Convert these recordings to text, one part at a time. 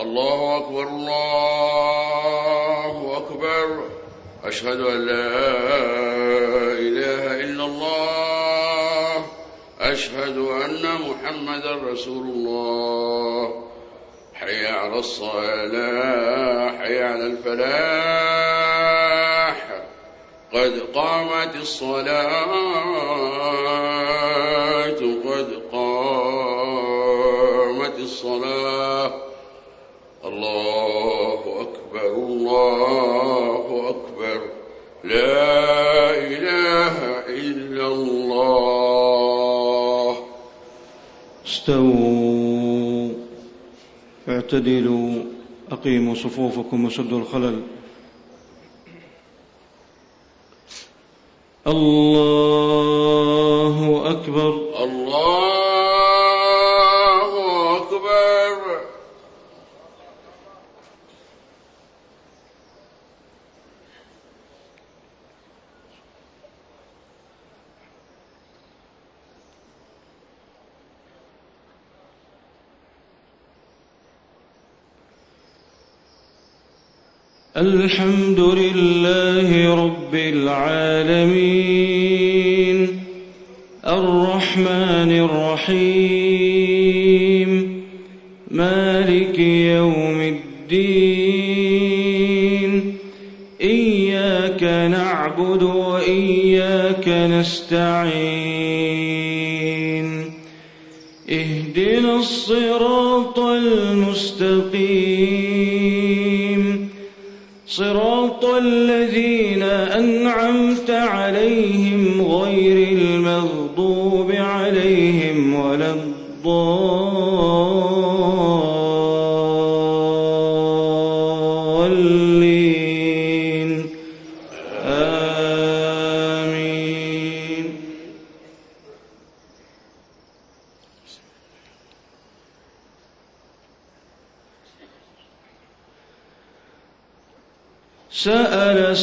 الله أكبر الله أكبر. أشهد أن لا إله إلا الله. أشهد أن محمدا رسول الله. حي على الصلاة حي على الفلاح. قد قامت الصلاة قد قامت الصلاة. الله أكبر الله أكبر. لا إله إلا الله. استووا اعتدلوا أقيموا صفوفكم وسدوا الخلل. الله أكبر الله أكبر. الحمد لله رب العالمين الرحمن الرحيم مالك يوم الدين. إياك نعبد وإياك نستعين. اهدنا الصراط المستقيم صراط الذين أنعمت عليهم غير المغضوب عليهم ولا الضالين. آمين. سأل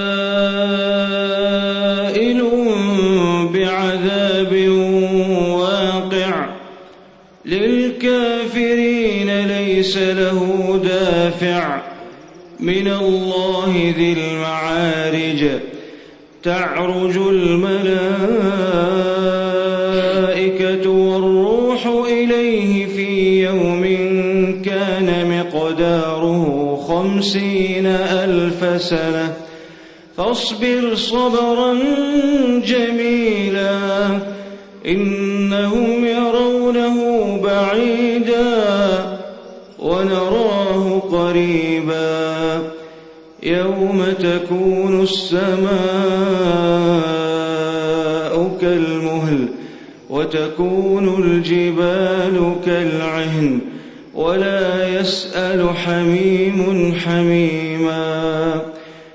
سائل بعذاب واقع للكافرين ليس له دافع من الله ذي المعارج. تعرج الملائكة والروح إليه في يوم كان مقداره 50,000 سنة. فاصبر صبرا جميلا إنهم يرونه بعيدا ونراه قريبا. يوم تكون السماء كالمهل وتكون الجبال كالعهن ولا يسأل حميم حميما.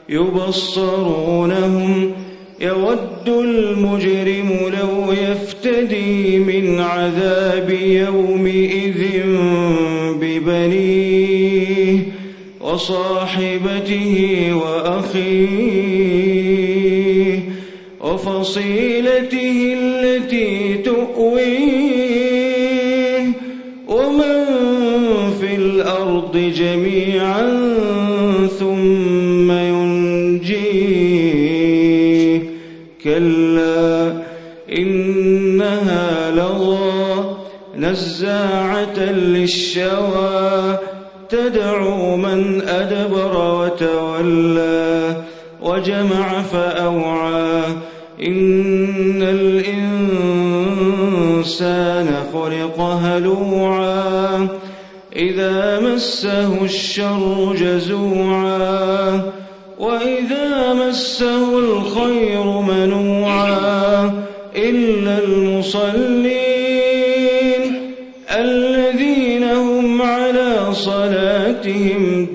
يبصرونهم يود المجرم لو يفتدي من عذاب يومئذ ببنيه وصاحبته وأخيه وفصيلته التي تؤويه ومن في الأرض جميعا ثم ينجيه. كلا إنها لظى نزاعة للشوى تدعو من أدبر وتولى وجمع فأوعى. إن الإنسان خلق هلوعا إذا مسه الشر جزوعا وإذا مسه الخير منوعا إلا المصلين الذين هم على صلاتهم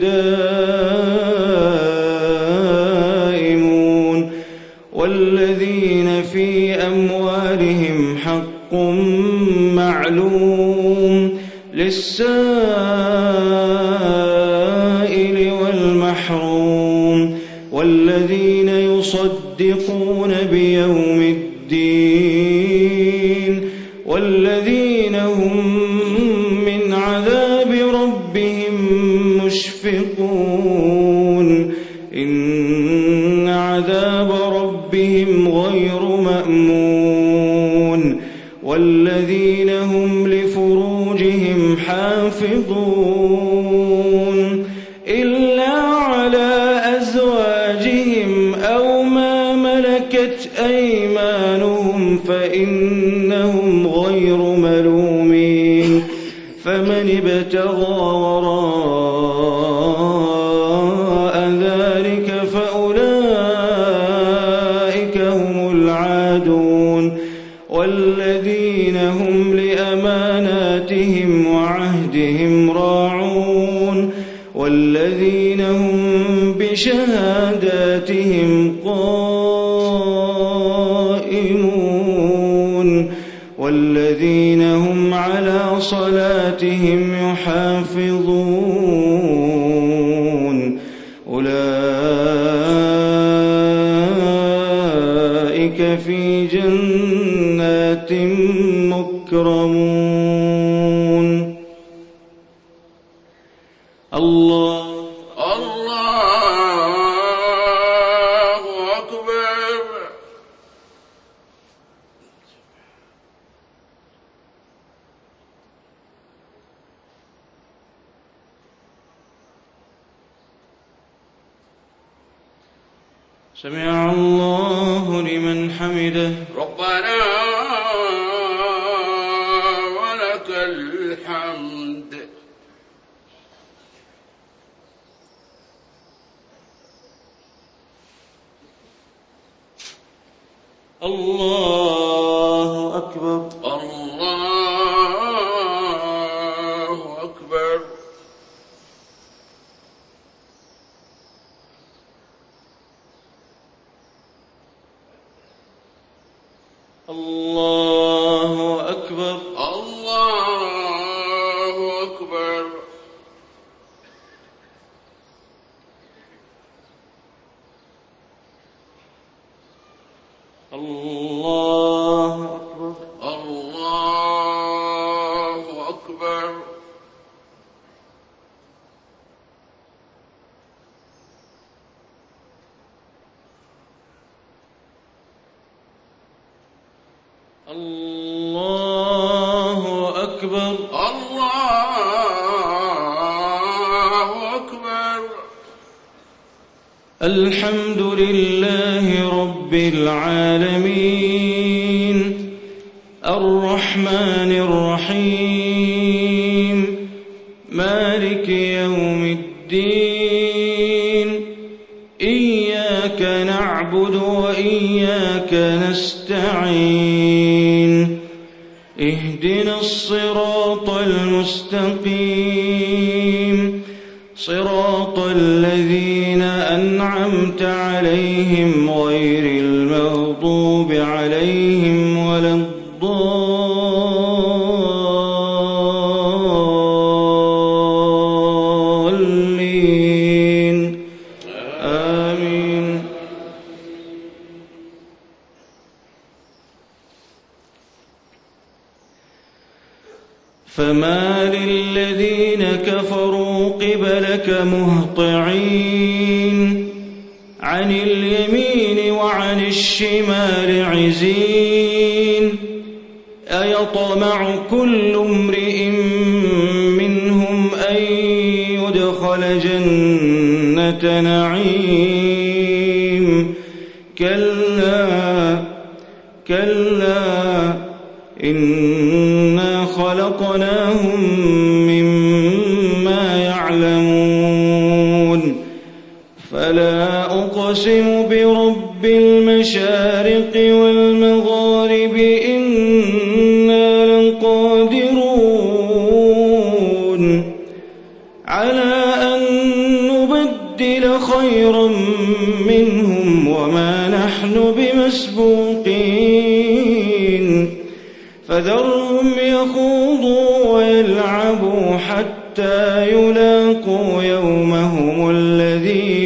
دائمون والذين في أموالهم حق معلوم للسائل والمحروم والذين يصدقون بيوم الدين والذين هم من عذاب ربهم مشفقون إن عذاب ربهم غير مأمون والذين هم لفروجهم حافظون إلا على أزواجهم أو ما ملكت أيمانهم فإنهم غير ملومين فمن ابتغى وراء ذلك فأولئك هم العادون والذين هم لأماناتهم وعهدهم راعون والذين هم بشهاداتهم قائمون والذين هم على صلاتهم يحافظون أولئك في جنات مكرمون الله أكبر. سمع الله لمن حمده ربنا ولك الحمد. الله أكبر. الله أكبر. الله أكبر. الله أكبر. الله أكبر. الله أكبر. الله أكبر. الله أكبر. الحمد لله رب العالمين الرحمن الرحيم مالك يوم الدين إياك نعبد وإياك نستعين اهدنا الصراط المستقيم صراط الذين أنعمت عليهم غير المغضوب عليهم ولا الضالين آمين. فما للذين كفروا قبلك مهطعين عن اليمين وعن الشمال عزين أيطمع كل امرئ منهم أن يدخل جنة نعيم كلا إنا خلقناهم مما يعلمون فلا أقسم برب المشارق والمغارب إنا لقادرون على أن نبدل خيرا منهم وما نحن بمسبوقين فذرهم يخوضوا ويلعبوا حتى يلاقوا يومهم الذي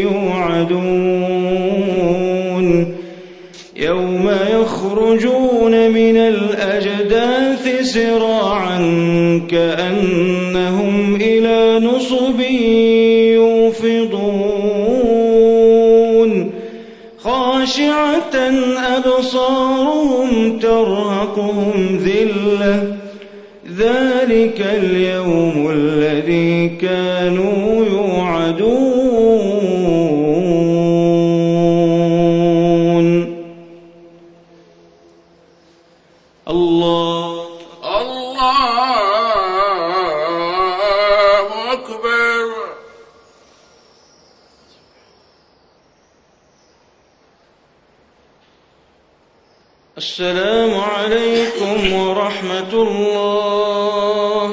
يوعدون يوم يخرجون من الأجداث سراعا كأنهم إلى نصب يخفضون خاشعة أبصارهم ترهقهم ذلة ذلك اليوم الذي كانوا يوعدون الله أكبر. السلام عليكم ورحمة الله.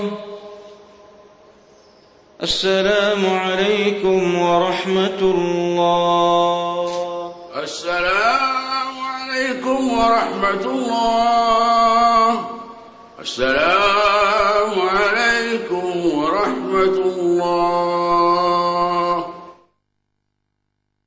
السلام عليكم ورحمة الله. السلام عليكم ورحمة الله. السلام عليكم ورحمة الله.